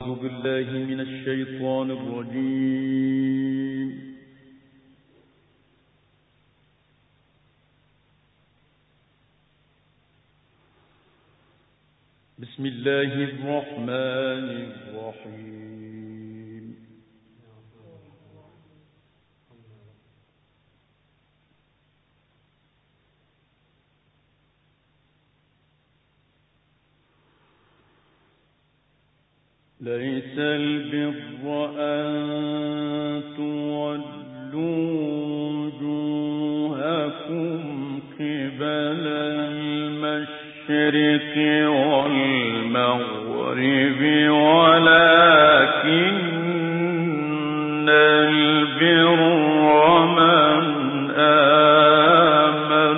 أعوذ بالله من الشيطان الرجيم. بسم الله الرحمن الرحيم. ليس البر أن تولوا وجوهكم قبل المشرق والمغرب ولكن البر من آمن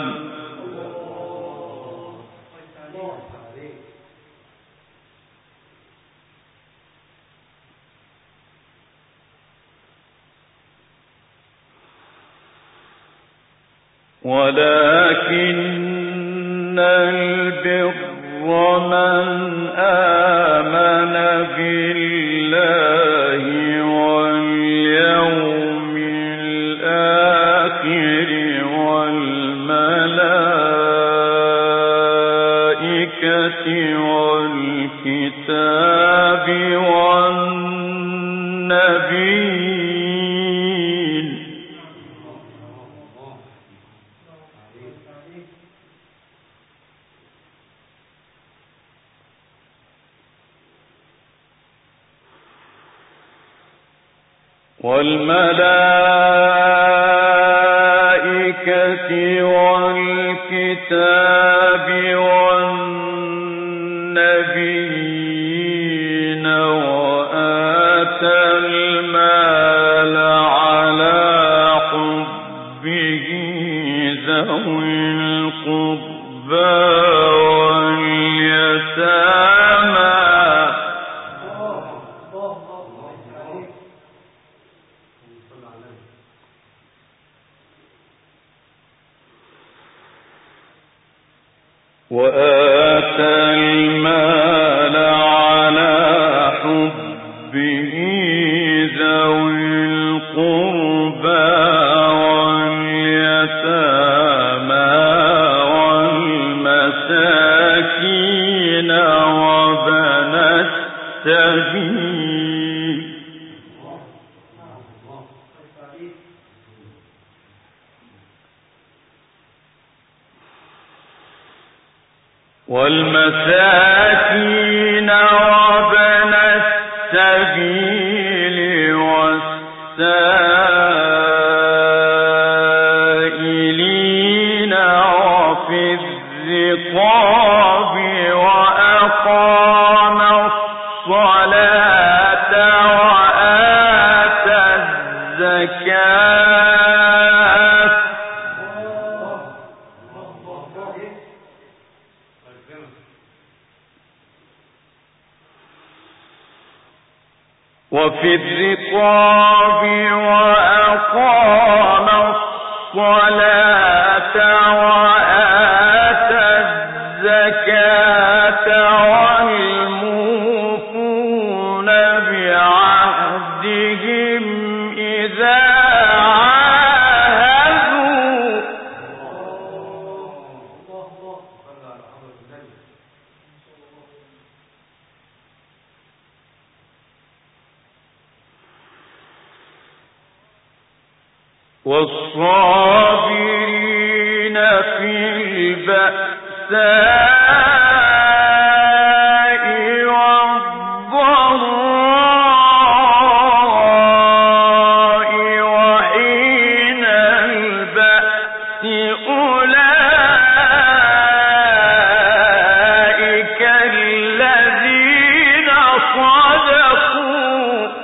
بالله واليوم الآخر والملائكة والكتاب والنبيين. والملائكة والكتاب والنبيين وآتى المال على حبه ذوي القربى واليتامى والمساكين وابن السبيل. والمساكين وابن السبيل والسائلين وفي الرقاب وأقام الصلاة وآتى الزكاة وأقام الصلاة وآتى الزكاة والموفون بعهدهم إذا عاهدوا. والصابرين في البأساء والضراء وحين البأس أولئك الذين صدقوا.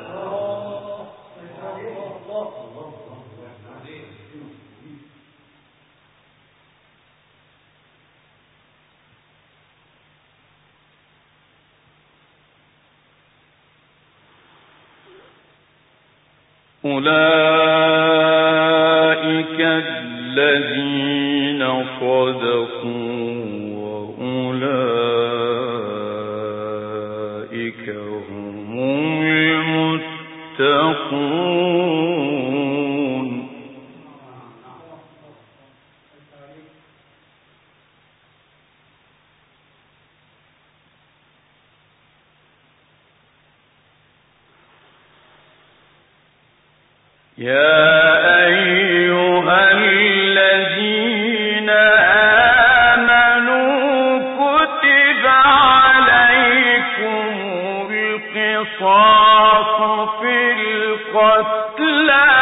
أولئك الذين صدقوا وأولئك هم يتقون يا أيها الذين آمنوا كتب عليكم القصاص في القتلى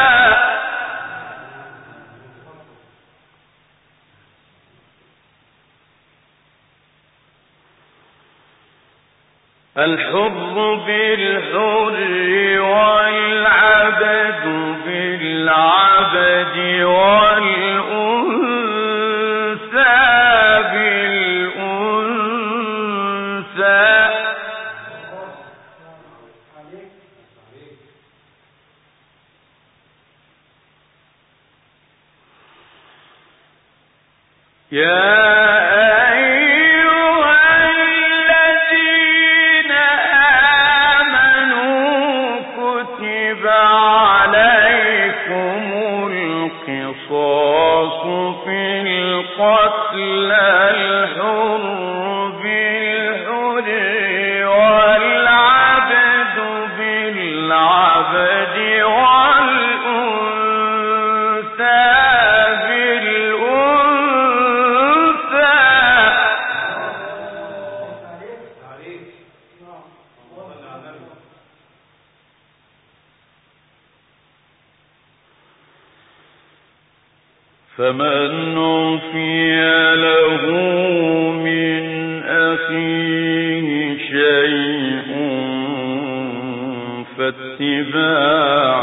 الحر بالحر والعبد بالعبد والأنثى بالأنثى يا قتل الحر بالحر والعبد بالعبد والأنثى بالأنثى فمن عفي له من أخيه شيء فاتباع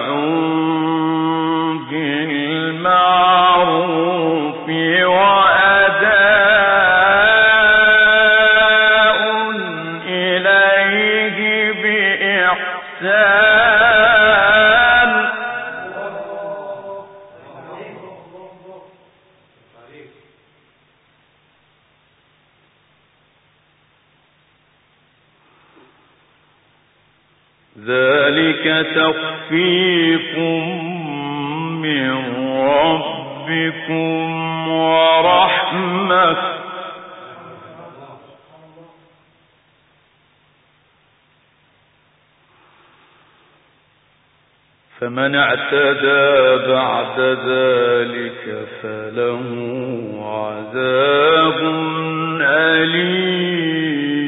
بالمعروف وأداء إليه بإحسان ذلك تخفيف من ربكم ورحمة فمن اعتدى بعد ذلك فله عذاب أليم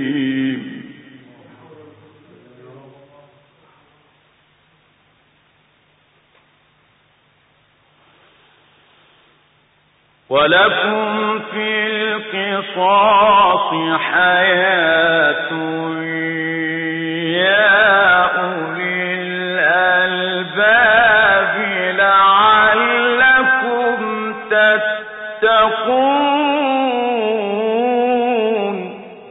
ولكم في القصاص حياة يا أولي الألباب لعلكم تتقون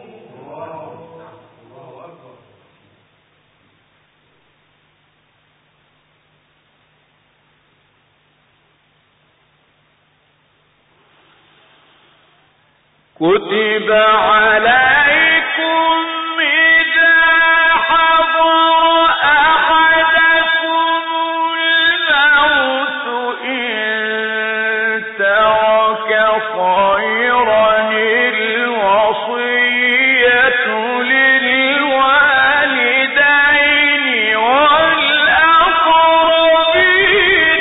كتب عليكم إذا حضر أحدكم الموت إن ترك خيرا الوصية للوالدين والأقربين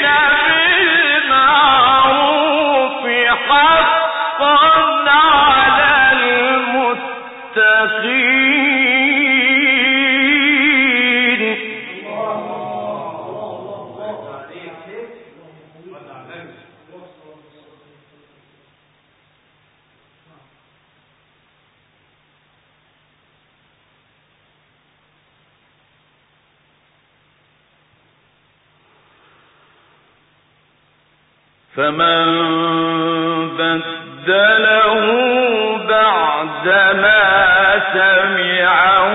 بالمعروف حقا على المتقين فمن بدله بعدما سمعه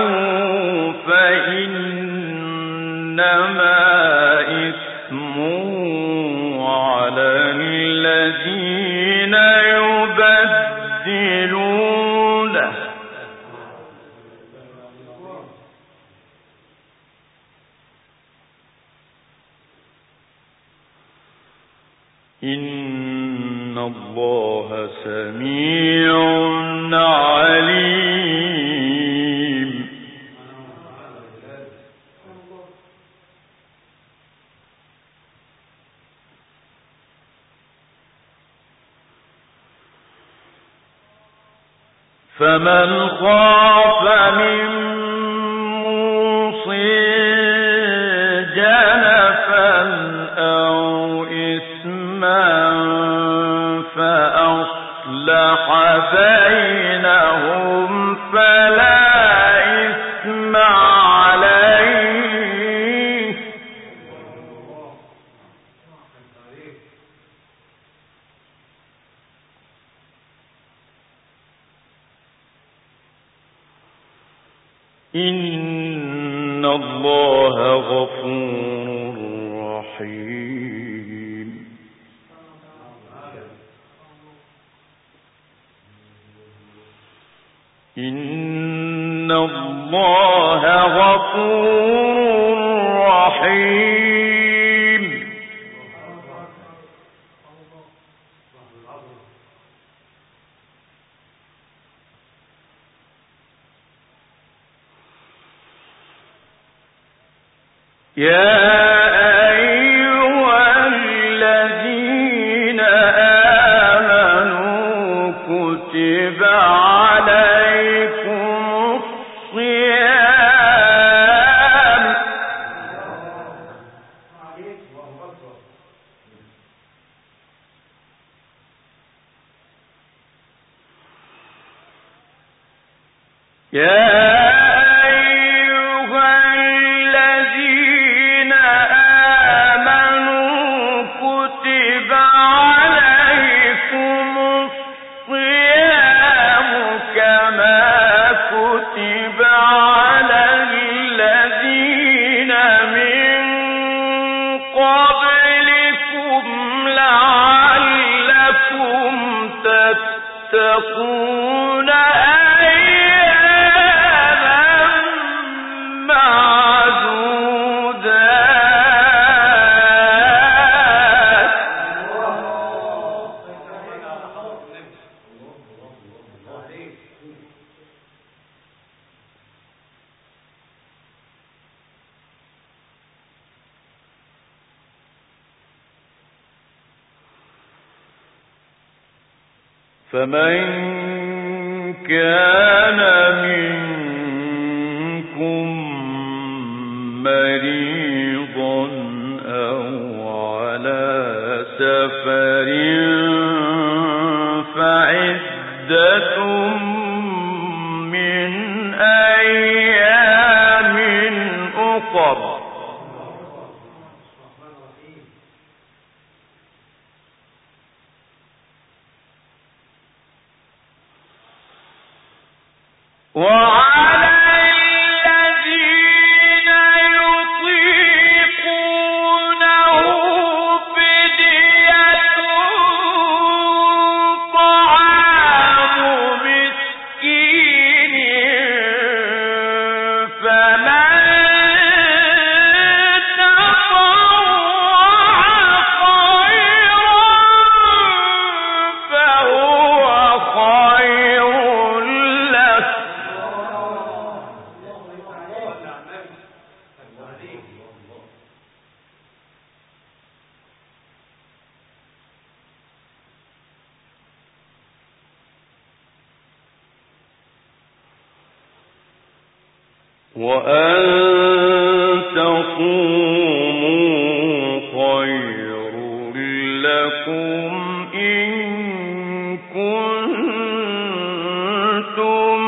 فإنما إثمه على الذين يبدلونه إن الله سميع عليم. فمن خاف من موصٍ جنفا أو إثما فأصلح بينهم فلا إثم عليه. إن الله غفور رحيم. إن الله غفور رحيم. يا أيها الذين آمنوا كتب عليكم الصيام تتقون أياما معدودات. فمن كان منكم مريضا أو على سفر فعدة من أيام أخر. وعلى الذين يطيقونه فدية طعام مسكين فمن وأن تصوموا خير لكم إن كنتم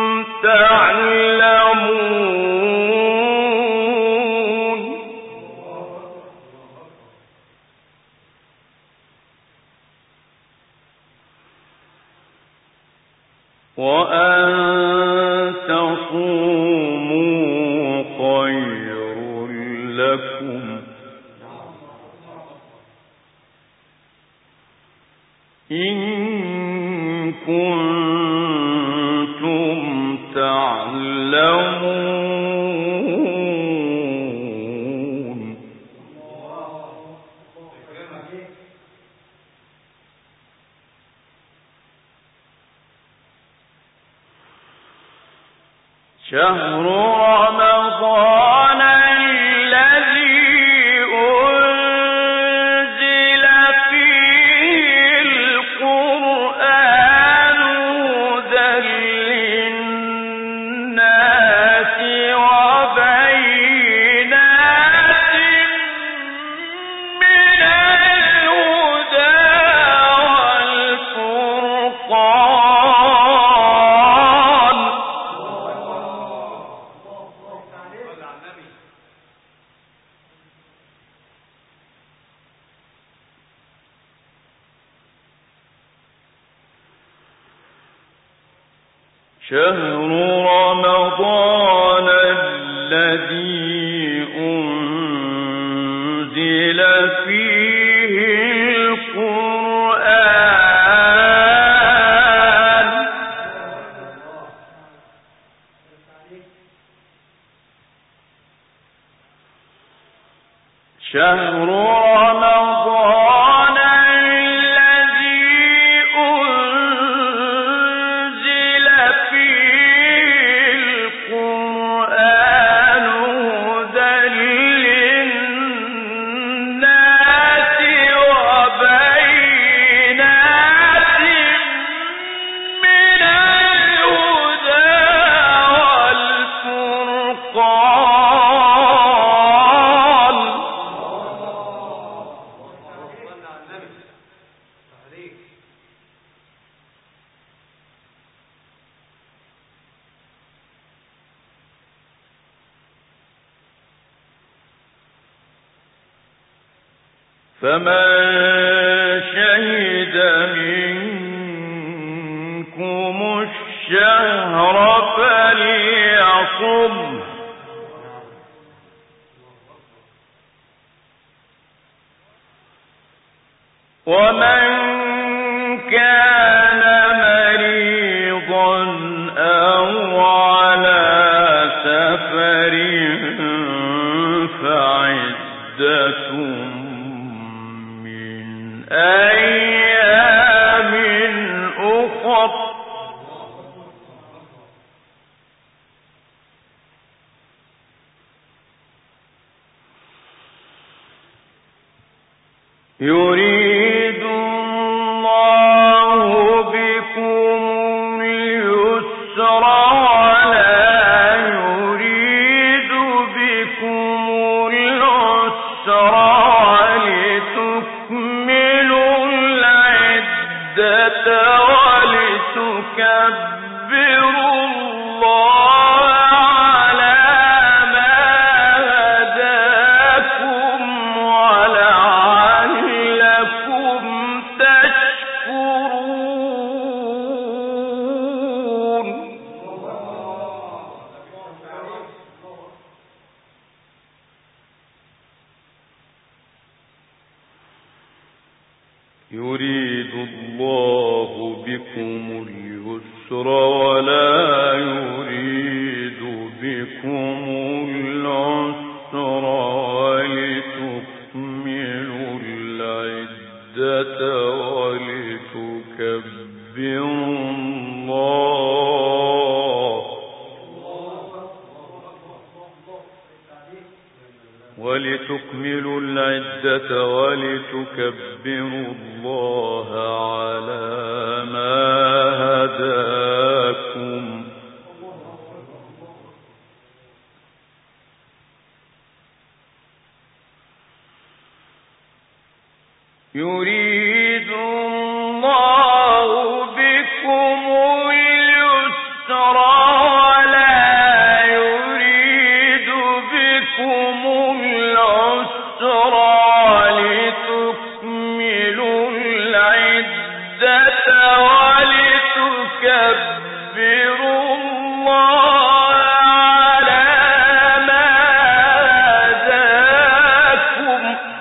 تعلمون. وأن تصوموا خير لكم إن كنتم تعلمون. شهر رمضان الذي أنزل فيه القرآن هدى للناس وبينات من الهدى والفرقان. شهر رمضان الذي أنزل فيه القرآن شهر رمضان الذي أنزل فيه القرآن هدى للناس وبينات من الهدى والفرقان. فمن شهد منكم الشهر فليصم. ومن كان مريضا أو على سفر فعدة من أيام أخر. يريد الله بكم اليسر ولا يريد بكم العسر ولتكملوا العدة ولتكبروا الله على ما هداكم ولعلكم تشكرون. يريد الله بكم اليسر ولا يريد بكم العسر ولتكملوا العدة ولتكبروا الله على ما هداكم. يريد الله بكم اليسر ولا يريد بكم العسر ولتكملوا العدة ولتكبروا الله على ما هداكم.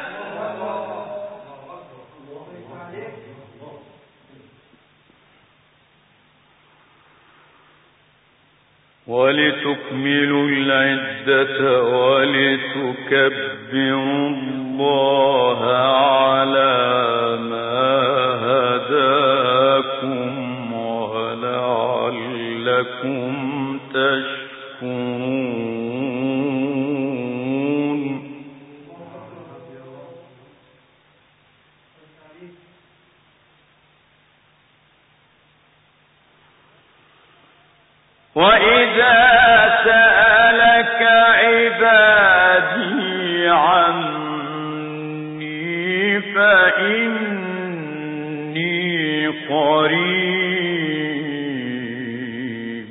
ولتكملوا العدة ولتكبروا الله على ما هداكم ولعلكم تشكرون. وإذا سألك عبادي عني فإني قريب.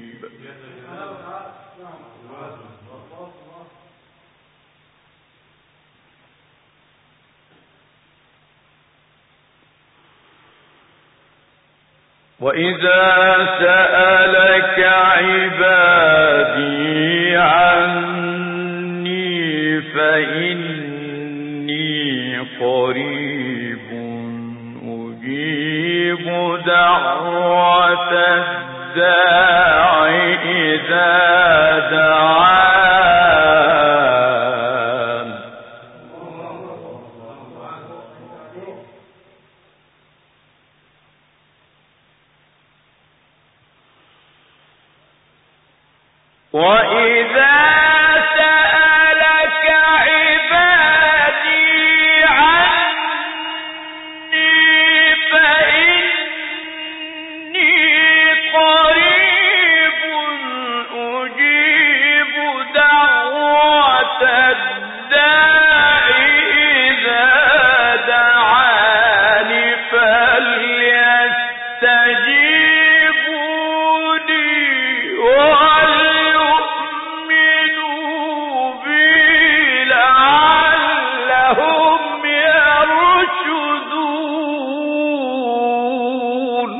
وإذا سألك عبادي عني فإني قريب أجيب دعوة الداع إذا دعان. وإذا سألك عبادي عني فإني قريب أجيب دعوة الداع إذا دعان فليستجيبوا لي وليؤمنوا بي لعلهم يرشدون.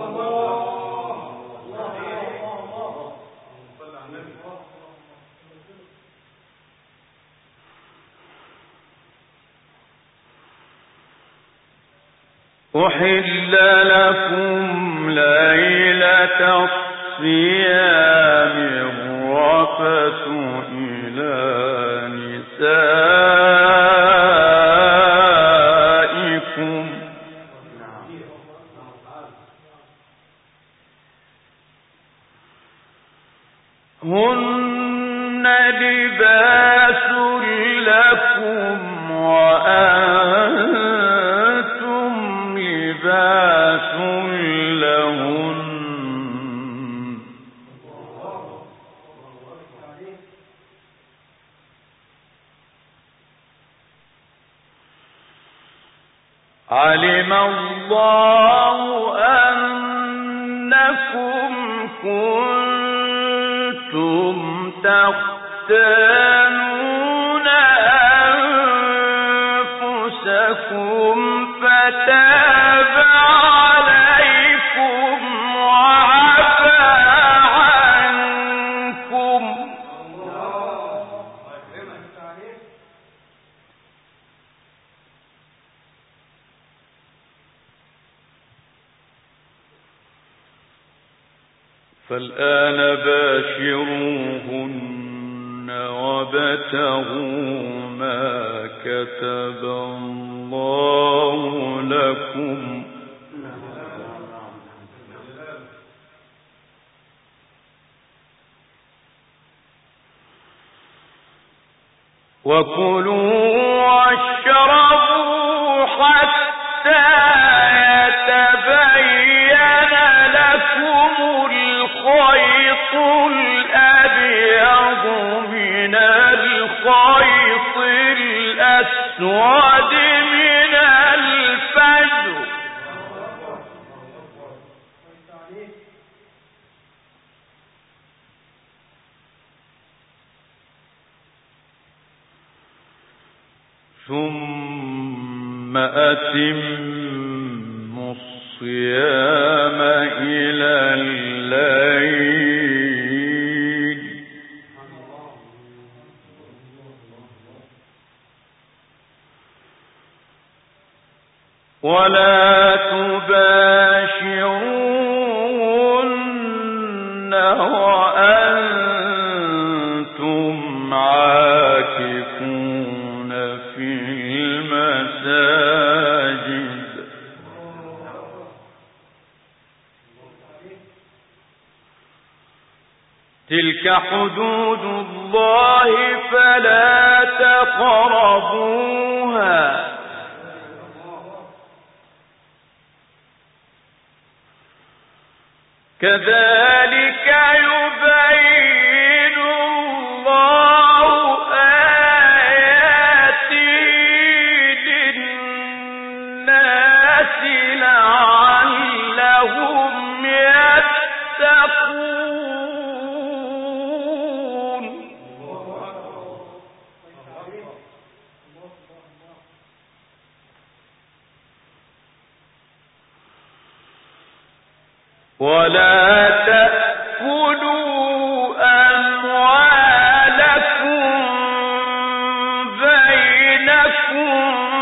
أحل لكم ليلة الصيام الرفث إلى نسائكم هن لباس لكم وأنتم لباس لهن. علم الله أنكم كنتم تختانون أنفسكم فتاب عليكم وعفى عنكم. فالآن باشروهن وابتغوا ما كتب الله لكم وكلوا واشربوا حتى يتبين لكم الخيط الأبيض من الخيط الأسود من الفجر ثم أتموا الصيام إلى الليل ولا تباشرون وأنتم عاكفون في المساجد تلك حدود الله فلا تقربوها كذلك يبين ولا تأكلوا أموالكم بينكم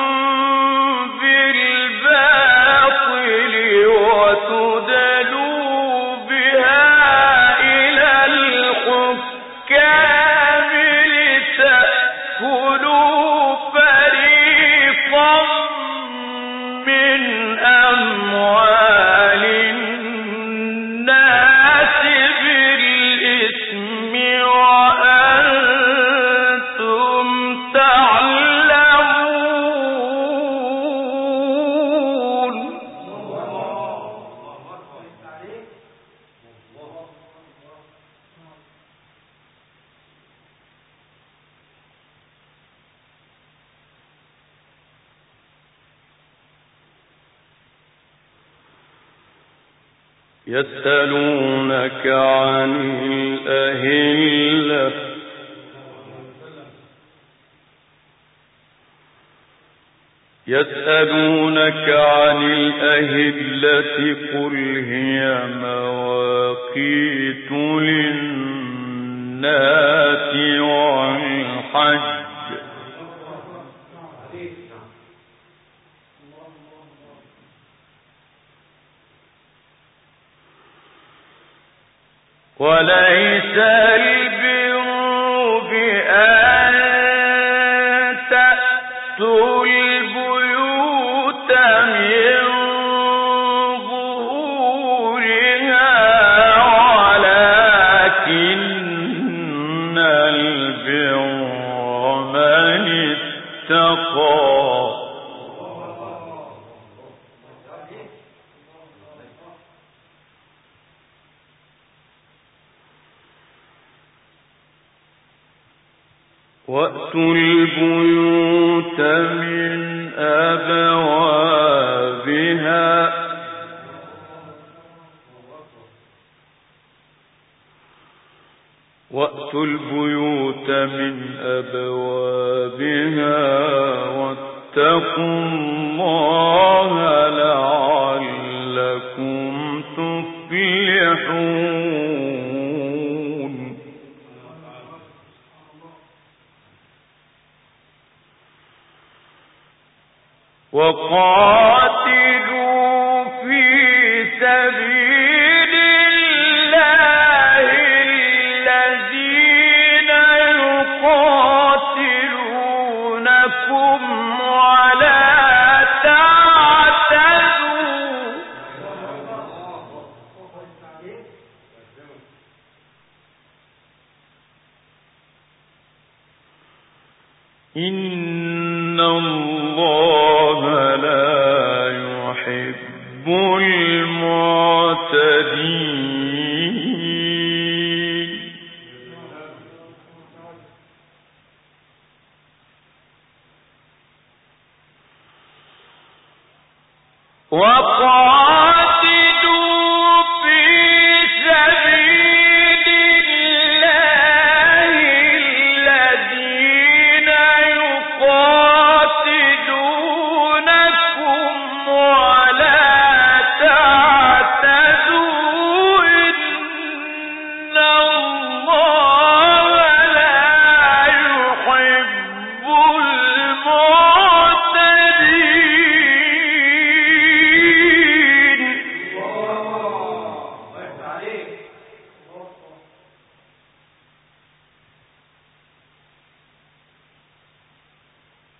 بالباطل وتدلوا بها إلى الحكام لتأكلوا فريقا من أموال الناس بالإثم وأنتم تعلمون. يسألونك عن الأهلة قل هي مواقيت للناس والحج وليس البر بأن تأتوا البيوت من ظهورها ولكن البر من اتقى. وَأْتُوا الْبُيُوتَ من أبوابها واتقوا الله لعلكم تفلحون. وقاتلوا في سبيل الله الذين يقاتلونكم ولا تعتدوا إن الله لا يحب المعتدين. وقال